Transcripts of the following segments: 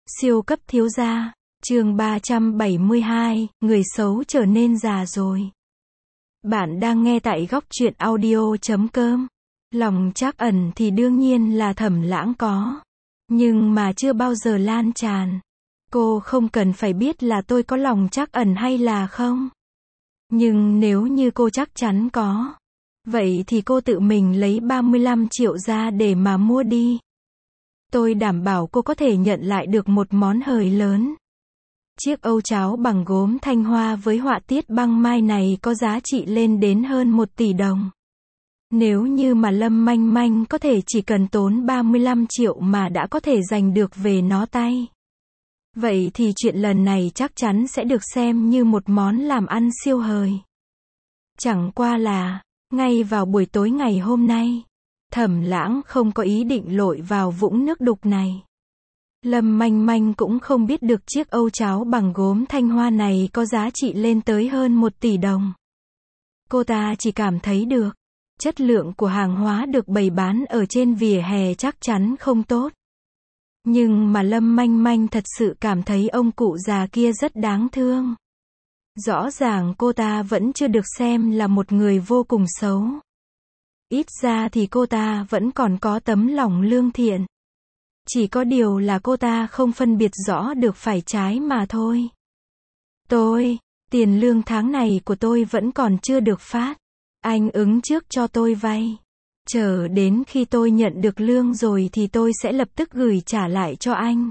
Siêu cấp thiếu gia, chương 372, người xấu trở nên già rồi. Bạn đang nghe tại góc truyện audio.com. Lòng trắc ẩn thì đương nhiên là Thẩm Lãng có. Nhưng mà chưa bao giờ lan tràn. Cô không cần phải biết là tôi có lòng trắc ẩn hay là không. Nhưng nếu như cô chắc chắn có, vậy thì cô tự mình lấy 35 triệu ra để mà mua đi. Tôi đảm bảo cô có thể nhận lại được một món hời lớn. Chiếc âu cháo bằng gốm Thanh Hoa với họa tiết băng mai này có giá trị lên đến hơn 1 tỷ đồng. Nếu như mà Lâm Manh Manh có thể chỉ cần tốn 35 triệu mà đã có thể giành được về nó tay, vậy thì chuyện lần này chắc chắn sẽ được xem như một món làm ăn siêu hời. Chẳng qua là, ngay vào buổi tối ngày hôm nay, Thẩm Lãng không có ý định lội vào vũng nước đục này. Lâm Manh Manh cũng không biết được chiếc âu cháo bằng gốm Thanh Hoa này có giá trị lên tới hơn 1 tỷ đồng. Cô ta chỉ cảm thấy được, chất lượng của hàng hóa được bày bán ở trên vỉa hè chắc chắn không tốt. Nhưng mà Lâm Manh Manh thật sự cảm thấy ông cụ già kia rất đáng thương. Rõ ràng cô ta vẫn chưa được xem là một người vô cùng xấu. Ít ra thì cô ta vẫn còn có tấm lòng lương thiện. Chỉ có điều là cô ta không phân biệt rõ được phải trái mà thôi. Tiền lương tháng này của tôi vẫn còn chưa được phát. Anh ứng trước cho tôi vay. Chờ đến khi tôi nhận được lương rồi thì tôi sẽ lập tức gửi trả lại cho anh.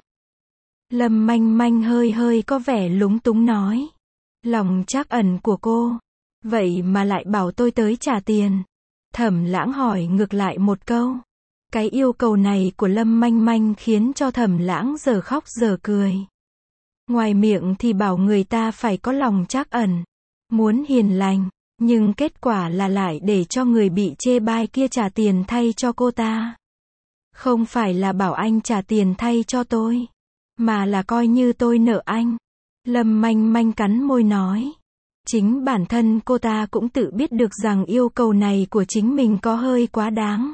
Lâm Manh Manh hơi có vẻ lúng túng nói. Lòng trắc ẩn của cô. Vậy mà lại bảo tôi tới trả tiền. Thẩm Lãng hỏi ngược lại một câu. Cái yêu cầu này của Lâm Manh Manh khiến cho Thẩm Lãng giờ khóc giờ cười. Ngoài miệng thì bảo người ta phải có lòng trắc ẩn, muốn hiền lành, nhưng kết quả là lại để cho người bị chê bai kia trả tiền thay cho cô ta. Không phải là bảo anh trả tiền thay cho tôi, mà là coi như tôi nợ anh. Lâm Manh Manh cắn môi nói. Chính bản thân cô ta cũng tự biết được rằng yêu cầu này của chính mình có hơi quá đáng.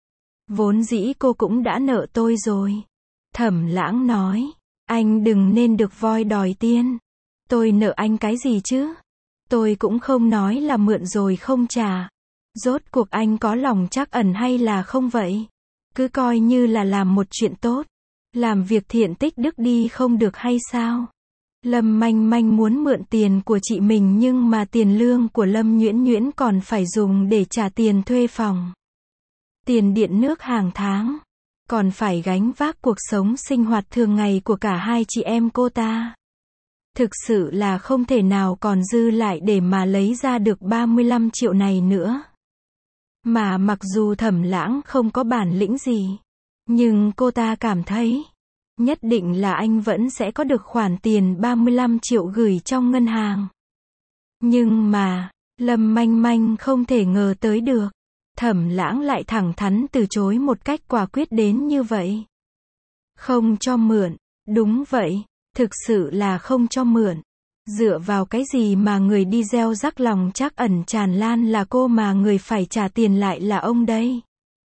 Vốn dĩ cô cũng đã nợ tôi rồi. Thẩm Lãng nói. Anh đừng nên được voi đòi tiên. Tôi nợ anh cái gì chứ? Tôi cũng không nói là mượn rồi không trả. Rốt cuộc anh có lòng trắc ẩn hay là không vậy? Cứ coi như là làm một chuyện tốt. Làm việc thiện tích đức đi không được hay sao? Lâm Manh Manh muốn mượn tiền của chị mình nhưng mà tiền lương của Lâm Nhuyễn Nhuyễn còn phải dùng để trả tiền thuê phòng, tiền điện nước hàng tháng, còn phải gánh vác cuộc sống sinh hoạt thường ngày của cả hai chị em cô ta. Thực sự là không thể nào còn dư lại để mà lấy ra được 35 triệu này nữa. Mà mặc dù Thẩm Lãng không có bản lĩnh gì, nhưng cô ta cảm thấy nhất định là anh vẫn sẽ có được khoản tiền 35 triệu gửi trong ngân hàng. Nhưng mà, Lâm Manh Manh không thể ngờ tới được. Thẩm Lãng lại thẳng thắn từ chối một cách quả quyết đến như vậy. Không cho mượn, đúng vậy, thực sự là không cho mượn. Dựa vào cái gì mà người đi gieo rắc lòng trắc ẩn tràn lan là cô mà người phải trả tiền lại là ông đây.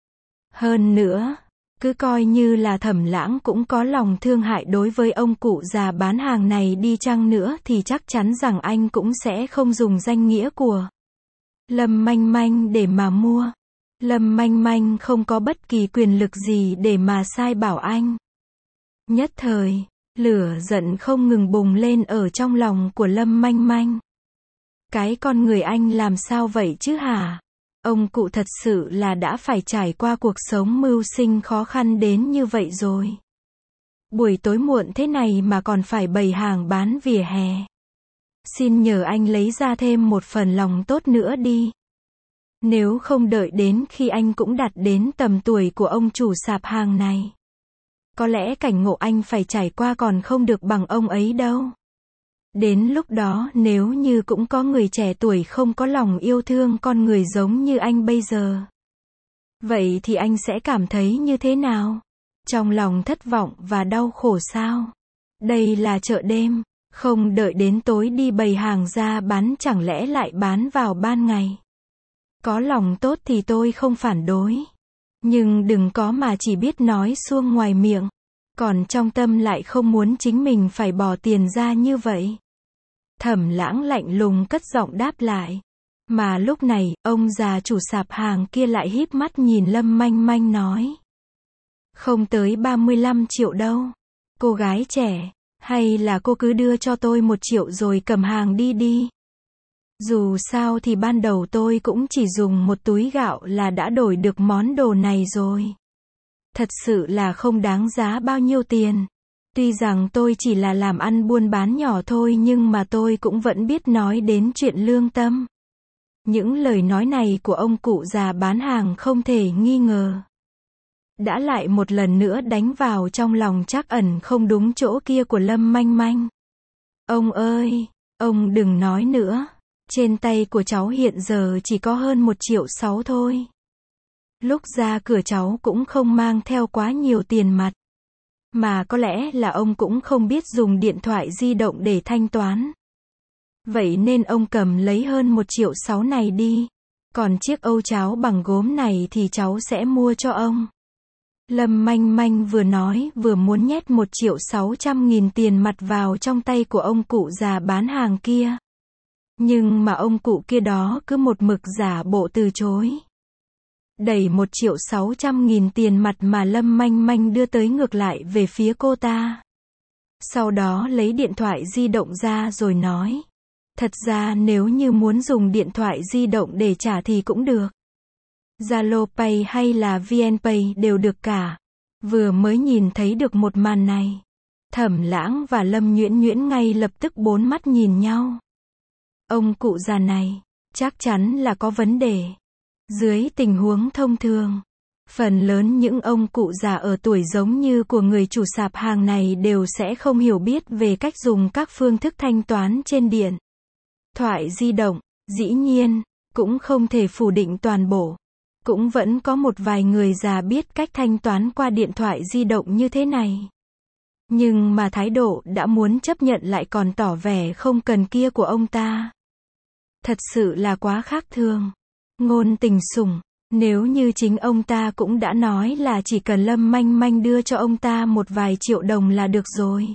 Hơn nữa, cứ coi như là Thẩm Lãng cũng có lòng thương hại đối với ông cụ già bán hàng này đi chăng nữa thì chắc chắn rằng anh cũng sẽ không dùng danh nghĩa của Lâm Manh Manh để mà mua. Lâm Manh Manh không có bất kỳ quyền lực gì để mà sai bảo anh. Nhất thời, lửa giận không ngừng bùng lên ở trong lòng của Lâm Manh Manh. Cái con người anh làm sao vậy chứ hả? Ông cụ thật sự là đã phải trải qua cuộc sống mưu sinh khó khăn đến như vậy rồi. Buổi tối muộn thế này mà còn phải bày hàng bán vỉa hè. Xin nhờ anh lấy ra thêm một phần lòng tốt nữa đi. Nếu không đợi đến khi anh cũng đạt đến tầm tuổi của ông chủ sạp hàng này, có lẽ cảnh ngộ anh phải trải qua còn không được bằng ông ấy đâu. Đến lúc đó nếu như cũng có người trẻ tuổi không có lòng yêu thương con người giống như anh bây giờ, vậy thì anh sẽ cảm thấy như thế nào? Trong lòng thất vọng và đau khổ sao? Đây là chợ đêm, không đợi đến tối đi bày hàng ra bán chẳng lẽ lại bán vào ban ngày? Có lòng tốt thì tôi không phản đối. Nhưng đừng có mà chỉ biết nói suông ngoài miệng. Còn trong tâm lại không muốn chính mình phải bỏ tiền ra như vậy. Thẩm Lãng lạnh lùng cất giọng đáp lại. Mà lúc này, ông già chủ sạp hàng kia lại híp mắt nhìn Lâm Manh Manh nói. Không tới 35 triệu đâu. Cô gái trẻ, hay là cô cứ đưa cho tôi 1 triệu rồi cầm hàng đi đi. Dù sao thì ban đầu tôi cũng chỉ dùng một túi gạo là đã đổi được món đồ này rồi. Thật sự là không đáng giá bao nhiêu tiền. Tuy rằng tôi chỉ là làm ăn buôn bán nhỏ thôi nhưng mà tôi cũng vẫn biết nói đến chuyện lương tâm. Những lời nói này của ông cụ già bán hàng không thể nghi ngờ. Đã lại một lần nữa đánh vào trong lòng trắc ẩn không đúng chỗ kia của Lâm Manh Manh. Ông ơi, ông đừng nói nữa. Trên tay của cháu hiện giờ chỉ có hơn 1,6 triệu thôi. Lúc ra cửa cháu cũng không mang theo quá nhiều tiền mặt. Mà có lẽ là ông cũng không biết dùng điện thoại di động để thanh toán. Vậy nên ông cầm lấy hơn 1,6 triệu này đi. Còn chiếc âu cháo bằng gốm này thì cháu sẽ mua cho ông. Lâm Manh Manh vừa nói vừa muốn nhét 1,6 triệu tiền mặt vào trong tay của ông cụ già bán hàng kia. Nhưng mà ông cụ kia đó cứ một mực giả bộ từ chối. Đẩy 1,6 triệu tiền mặt mà Lâm Manh Manh đưa tới ngược lại về phía cô ta. Sau đó lấy điện thoại di động ra rồi nói. Thật ra nếu như muốn dùng điện thoại di động để trả thì cũng được. Zalo Pay hay là VNPay đều được cả. Vừa mới nhìn thấy được một màn này. Thẩm Lãng và Lâm Nhuyễn Nhuyễn ngay lập tức bốn mắt nhìn nhau. Ông cụ già này, chắc chắn là có vấn đề. Dưới tình huống thông thường, phần lớn những ông cụ già ở tuổi giống như của người chủ sạp hàng này đều sẽ không hiểu biết về cách dùng các phương thức thanh toán trên điện thoại di động. Dĩ nhiên, cũng không thể phủ định toàn bộ. Cũng vẫn có một vài người già biết cách thanh toán qua điện thoại di động như thế này. Nhưng mà thái độ đã muốn chấp nhận lại còn tỏ vẻ không cần kia của ông ta. Thật sự là quá khác thường. Ngôn tình sủng, nếu như chính ông ta cũng đã nói là chỉ cần Lâm Manh Manh đưa cho ông ta một vài triệu đồng là được rồi.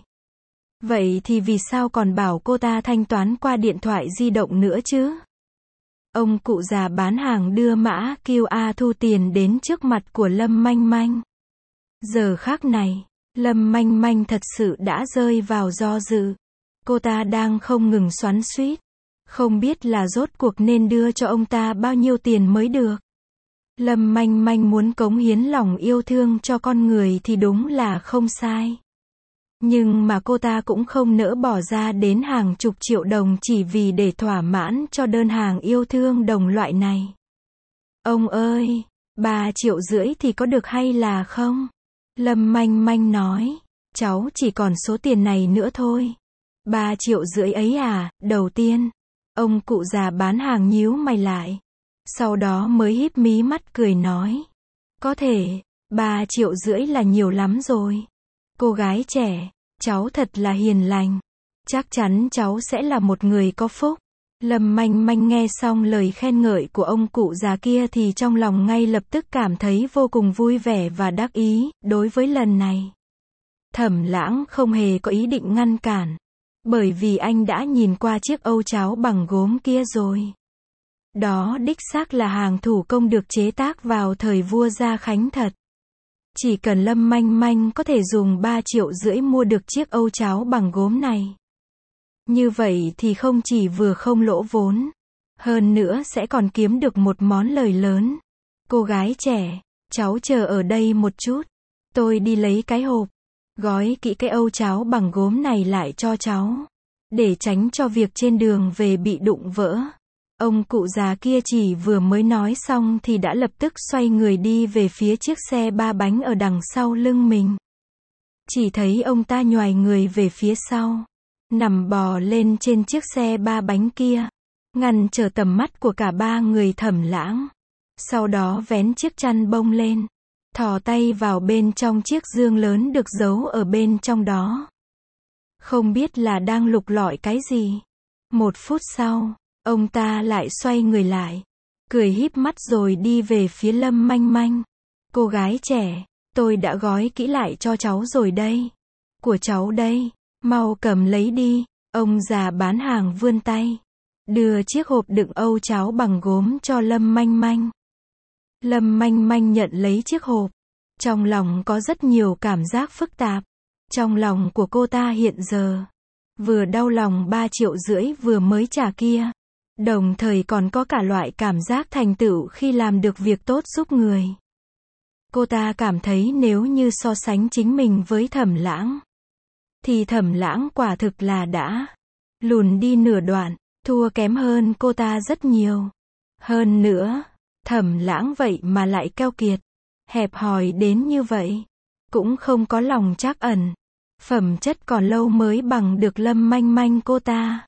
Vậy thì vì sao còn bảo cô ta thanh toán qua điện thoại di động nữa chứ? Ông cụ già bán hàng đưa mã QR thu tiền đến trước mặt của Lâm Manh Manh. Giờ khắc này, Lâm Manh Manh thật sự đã rơi vào do dự. Cô ta đang không ngừng xoắn xuýt. Không biết là rốt cuộc nên đưa cho ông ta bao nhiêu tiền mới được. Lâm Manh Manh muốn cống hiến lòng yêu thương cho con người thì đúng là không sai. Nhưng mà cô ta cũng không nỡ bỏ ra đến hàng chục triệu đồng chỉ vì để thỏa mãn cho đơn hàng yêu thương đồng loại này. Ông ơi, 3,5 triệu thì có được hay là không? Lâm Manh Manh nói, cháu chỉ còn số tiền này nữa thôi. 3,5 triệu ấy à? Đầu tiên, ông cụ già bán hàng nhíu mày lại. Sau đó mới híp mí mắt cười nói. Có thể, 3,5 triệu là nhiều lắm rồi. Cô gái trẻ, cháu thật là hiền lành. Chắc chắn cháu sẽ là một người có phúc. Lâm Manh Manh nghe xong lời khen ngợi của ông cụ già kia thì trong lòng ngay lập tức cảm thấy vô cùng vui vẻ và đắc ý. Đối với lần này, Thẩm Lãng không hề có ý định ngăn cản. Bởi vì anh đã nhìn qua chiếc âu cháo bằng gốm kia rồi. Đó đích xác là hàng thủ công được chế tác vào thời vua Gia Khánh thật. Chỉ cần Lâm Manh Manh có thể dùng 3,5 triệu mua được chiếc âu cháo bằng gốm này. Như vậy thì không chỉ vừa không lỗ vốn, hơn nữa sẽ còn kiếm được một món lời lớn. Cô gái trẻ, cháu chờ ở đây một chút. Tôi đi lấy cái hộp, gói kỹ cái âu cháo bằng gốm này lại cho cháu. Để tránh cho việc trên đường về bị đụng vỡ. Ông cụ già kia chỉ vừa mới nói xong thì đã lập tức xoay người đi về phía chiếc xe 3 bánh ở đằng sau lưng mình. Chỉ thấy ông ta nhoài người về phía sau, nằm bò lên trên chiếc xe 3 bánh kia, ngăn trở tầm mắt của cả ba người Thẩm Lãng. Sau đó vén chiếc chăn bông lên, thò tay vào bên trong chiếc dương lớn được giấu ở bên trong đó. Không biết là đang lục lọi cái gì. 1 phút sau, ông ta lại xoay người lại, cười híp mắt rồi đi về phía Lâm Manh Manh. Cô gái trẻ, Tôi đã gói kỹ lại cho cháu rồi đây. Của cháu đây, mau cầm lấy đi. Ông già bán hàng vươn tay, đưa chiếc hộp đựng âu cháo bằng gốm cho Lâm Manh Manh. Lâm Manh Manh nhận lấy chiếc hộp. Trong lòng có rất nhiều cảm giác phức tạp. Trong lòng của cô ta hiện giờ, vừa đau lòng 3,5 triệu vừa mới trả kia, đồng thời còn có cả loại cảm giác thành tựu khi làm được việc tốt giúp người. Cô ta cảm thấy nếu như so sánh chính mình với Thẩm Lãng, thì Thẩm Lãng quả thực là đã lùn đi nửa đoạn, thua kém hơn cô ta rất nhiều. Hơn nữa, Thẩm Lãng vậy mà lại keo kiệt, hẹp hòi đến như vậy, cũng không có lòng trắc ẩn, phẩm chất còn lâu mới bằng được Lâm Manh Manh cô ta.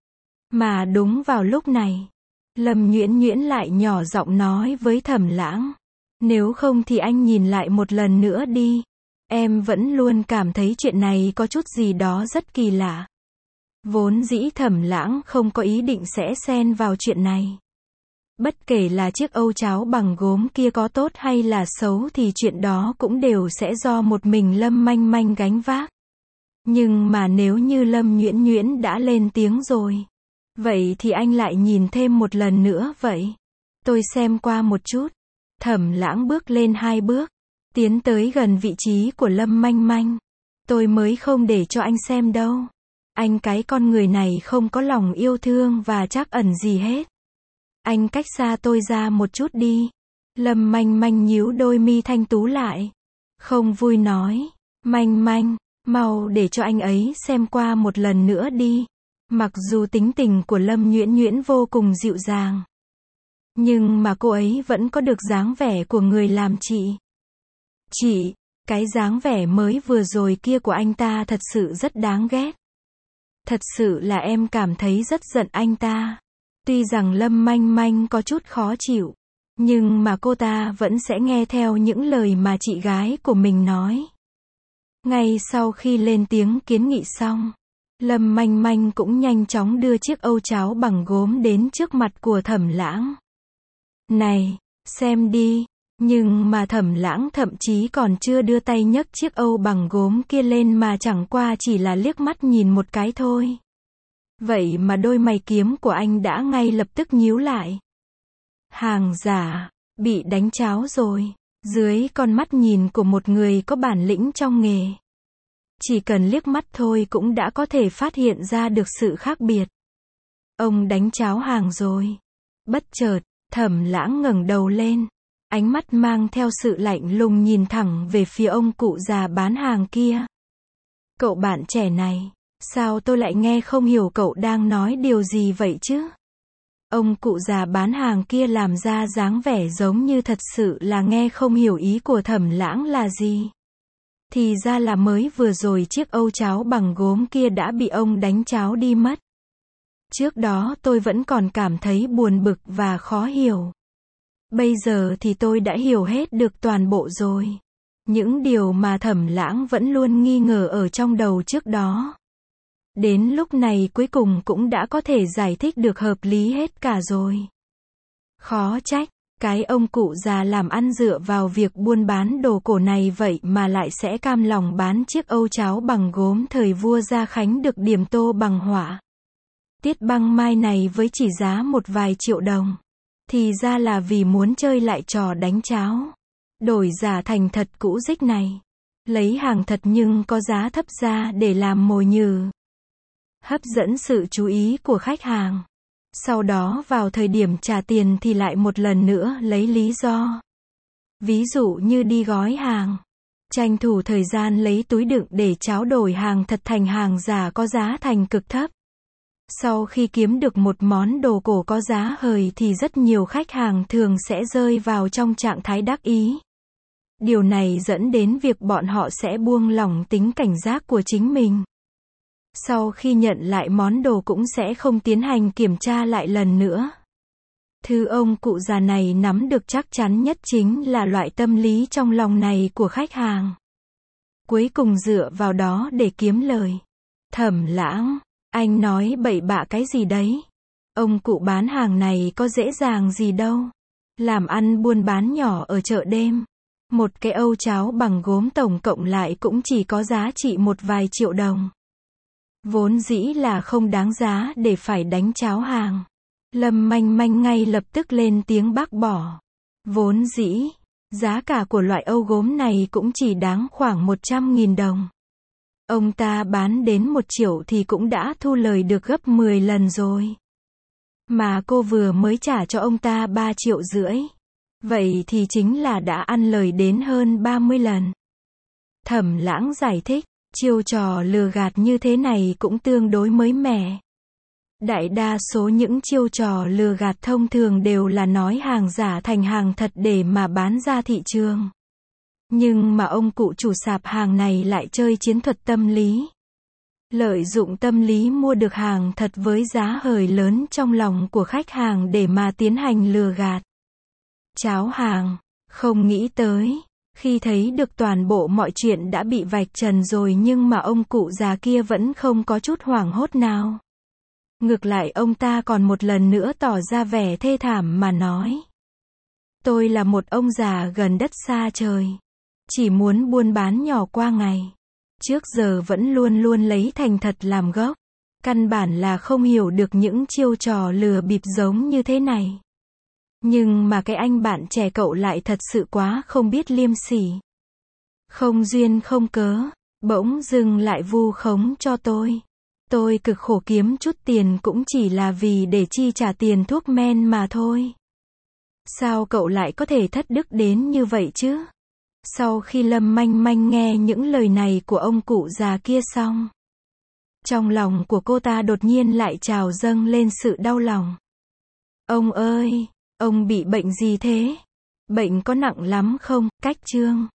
Mà đúng vào lúc này, Lâm Nhuyễn Nhuyễn lại nhỏ giọng nói với Thẩm Lãng, nếu không thì anh nhìn lại một lần nữa đi. Em vẫn luôn cảm thấy chuyện này có chút gì đó rất kỳ lạ. Vốn dĩ Thẩm Lãng không có ý định sẽ xen vào chuyện này. Bất kể là chiếc âu cháo bằng gốm kia có tốt hay là xấu thì chuyện đó cũng đều sẽ do một mình Lâm Manh Manh gánh vác. Nhưng mà nếu như Lâm Nhuyễn Nhuyễn đã lên tiếng rồi, vậy thì anh lại nhìn thêm một lần nữa vậy. Tôi xem qua một chút. Thẩm Lãng bước lên 2 bước, tiến tới gần vị trí của Lâm Manh Manh. Tôi mới không để cho anh xem đâu. Anh cái con người này không có lòng yêu thương và trắc ẩn gì hết. Anh cách xa tôi ra một chút đi. Lâm Manh Manh nhíu đôi mi thanh tú lại, không vui nói, Manh Manh, mau để cho anh ấy xem qua một lần nữa đi. Mặc dù tính tình của Lâm Nhuyễn Nhuyễn vô cùng dịu dàng, nhưng mà cô ấy vẫn có được dáng vẻ của người làm chị. Chị, cái dáng vẻ mới vừa rồi kia của anh ta thật sự rất đáng ghét. Thật sự là em cảm thấy rất giận anh ta. Tuy rằng Lâm Manh Manh có chút khó chịu, nhưng mà cô ta vẫn sẽ nghe theo những lời mà chị gái của mình nói. Ngay sau khi lên tiếng kiến nghị xong, Lâm Manh Manh cũng nhanh chóng đưa chiếc âu cháo bằng gốm đến trước mặt của Thẩm Lãng. Này, xem đi. Nhưng mà Thẩm Lãng thậm chí còn chưa đưa tay nhấc chiếc âu bằng gốm kia lên mà chẳng qua chỉ là liếc mắt nhìn một cái thôi. Vậy mà đôi mày kiếm của anh đã ngay lập tức nhíu lại. Hàng giả, bị đánh cháo rồi. Dưới con mắt nhìn của một người có bản lĩnh trong nghề, chỉ cần liếc mắt thôi cũng đã có thể phát hiện ra được sự khác biệt. Ông đánh cháo hàng rồi. Bất chợt, Thẩm Lãng ngẩng đầu lên, ánh mắt mang theo sự lạnh lùng nhìn thẳng về phía ông cụ già bán hàng kia. Cậu bạn trẻ này, sao tôi lại nghe không hiểu cậu đang nói điều gì vậy chứ? Ông cụ già bán hàng kia làm ra dáng vẻ giống như thật sự là nghe không hiểu ý của Thẩm Lãng là gì. Thì ra là mới vừa rồi chiếc âu cháo bằng gốm kia đã bị ông đánh cháo đi mất. Trước đó tôi vẫn còn cảm thấy buồn bực và khó hiểu. Bây giờ thì tôi đã hiểu hết được toàn bộ rồi. Những điều mà Thẩm Lãng vẫn luôn nghi ngờ ở trong đầu trước đó, đến lúc này cuối cùng cũng đã có thể giải thích được hợp lý hết cả rồi. Khó trách, cái ông cụ già làm ăn dựa vào việc buôn bán đồ cổ này vậy mà lại sẽ cam lòng bán chiếc âu cháo bằng gốm thời vua Gia Khánh được điểm tô bằng họa tiết băng mai này với chỉ giá một vài triệu đồng. Thì ra là vì muốn chơi lại trò đánh cháo, đổi giả thành thật cũ dích này. Lấy hàng thật nhưng có giá thấp ra để làm mồi nhử, hấp dẫn sự chú ý của khách hàng. Sau đó vào thời điểm trả tiền thì lại một lần nữa lấy lý do. Ví dụ như đi gói hàng, tranh thủ thời gian lấy túi đựng để tráo đổi hàng thật thành hàng giả có giá thành cực thấp. Sau khi kiếm được một món đồ cổ có giá hời thì rất nhiều khách hàng thường sẽ rơi vào trong trạng thái đắc ý. Điều này dẫn đến việc bọn họ sẽ buông lỏng tính cảnh giác của chính mình. Sau khi nhận lại món đồ cũng sẽ không tiến hành kiểm tra lại lần nữa. Thứ ông cụ già này nắm được chắc chắn nhất chính là loại tâm lý trong lòng này của khách hàng. Cuối cùng dựa vào đó để kiếm lời. Thẩm Lãng, anh nói bậy bạ cái gì đấy? Ông cụ bán hàng này có dễ dàng gì đâu. Làm ăn buôn bán nhỏ ở chợ đêm, Một cái âu cháo bằng gốm tổng cộng lại cũng chỉ có giá trị một vài triệu đồng. Vốn dĩ là không đáng giá để phải đánh cháo hàng. Lâm Manh Manh ngay lập tức lên tiếng bác bỏ. Vốn dĩ, giá cả của loại âu gốm này cũng chỉ đáng khoảng 100.000 đồng. Ông ta bán đến 1 triệu thì cũng đã thu lời được gấp 10 lần rồi. Mà cô vừa mới trả cho ông ta 3,5 triệu. Vậy thì chính là đã ăn lời đến hơn 30 lần. Thẩm Lãng giải thích, chiêu trò lừa gạt như thế này cũng tương đối mới mẻ. Đại đa số những chiêu trò lừa gạt thông thường đều là nói hàng giả thành hàng thật để mà bán ra thị trường. Nhưng mà ông cụ chủ sạp hàng này lại chơi chiến thuật tâm lý. Lợi dụng tâm lý mua được hàng thật với giá hời lớn trong lòng của khách hàng để mà tiến hành lừa gạt. Cháo hàng, không nghĩ tới, khi thấy được toàn bộ mọi chuyện đã bị vạch trần rồi nhưng mà ông cụ già kia vẫn không có chút hoảng hốt nào. Ngược lại ông ta còn một lần nữa tỏ ra vẻ thê thảm mà nói. Tôi là một ông già gần đất xa trời. Chỉ muốn buôn bán nhỏ qua ngày. Trước giờ vẫn luôn luôn lấy thành thật làm gốc. Căn bản là không hiểu được những chiêu trò lừa bịp giống như thế này. Nhưng mà cái anh bạn trẻ cậu lại thật sự quá không biết liêm sỉ. Không duyên không cớ, bỗng dưng lại vu khống cho tôi. Tôi cực khổ kiếm chút tiền cũng chỉ là vì để chi trả tiền thuốc men mà thôi. Sao cậu lại có thể thất đức đến như vậy chứ? Sau khi Lâm Manh Manh nghe những lời này của ông cụ già kia xong, trong lòng của cô ta đột nhiên lại trào dâng lên sự đau lòng. Ông ơi, ông bị bệnh gì thế? Bệnh có nặng lắm không? Cách Trương